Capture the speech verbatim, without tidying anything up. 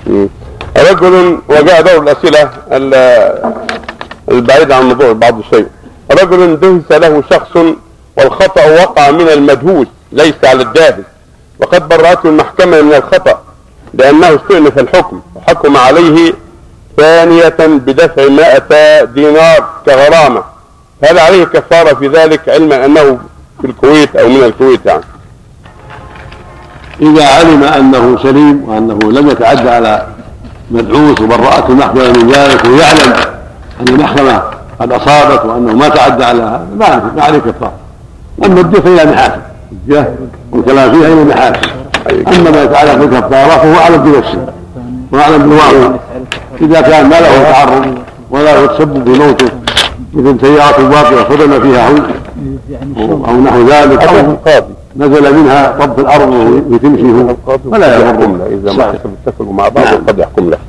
رجل وجاء دور الأسئلة البعيد عن الموضوع بعض الشيء. رجل دهس له شخص والخطأ وقع من المدهوس ليس على الداهس، وقد برأته المحكمة من الخطأ لأنه استئنف الحكم وحكم عليه ثانية بدفع مائة دينار كغرامة، هل عليه كفارة في ذلك علما أنه في الكويت أو من الكويت يعني؟ إذا علم أنه سليم وأنه لم يتعدى على مدعوس وبرأته المحكمة من ذلك ويعلم أن المحكمة قد أصابت وأنه ما تعدى على هذا ما عليه كفارة. أما الدية فهي محاكم، الدية والكلام فيها هي محاكم. أما ما يتعلق بالكفارة فهو أعلم بنفسه وأعلم بالواقع. إذا كان ما له تعرض ولا يتسبب بموته مثل سيارة باطلة صدم فيها أو نحو ذلك أو نزل منها طب الأرض وتمشي فلا يضر إذا ما اتفقوا مع بعض قد يحكم له.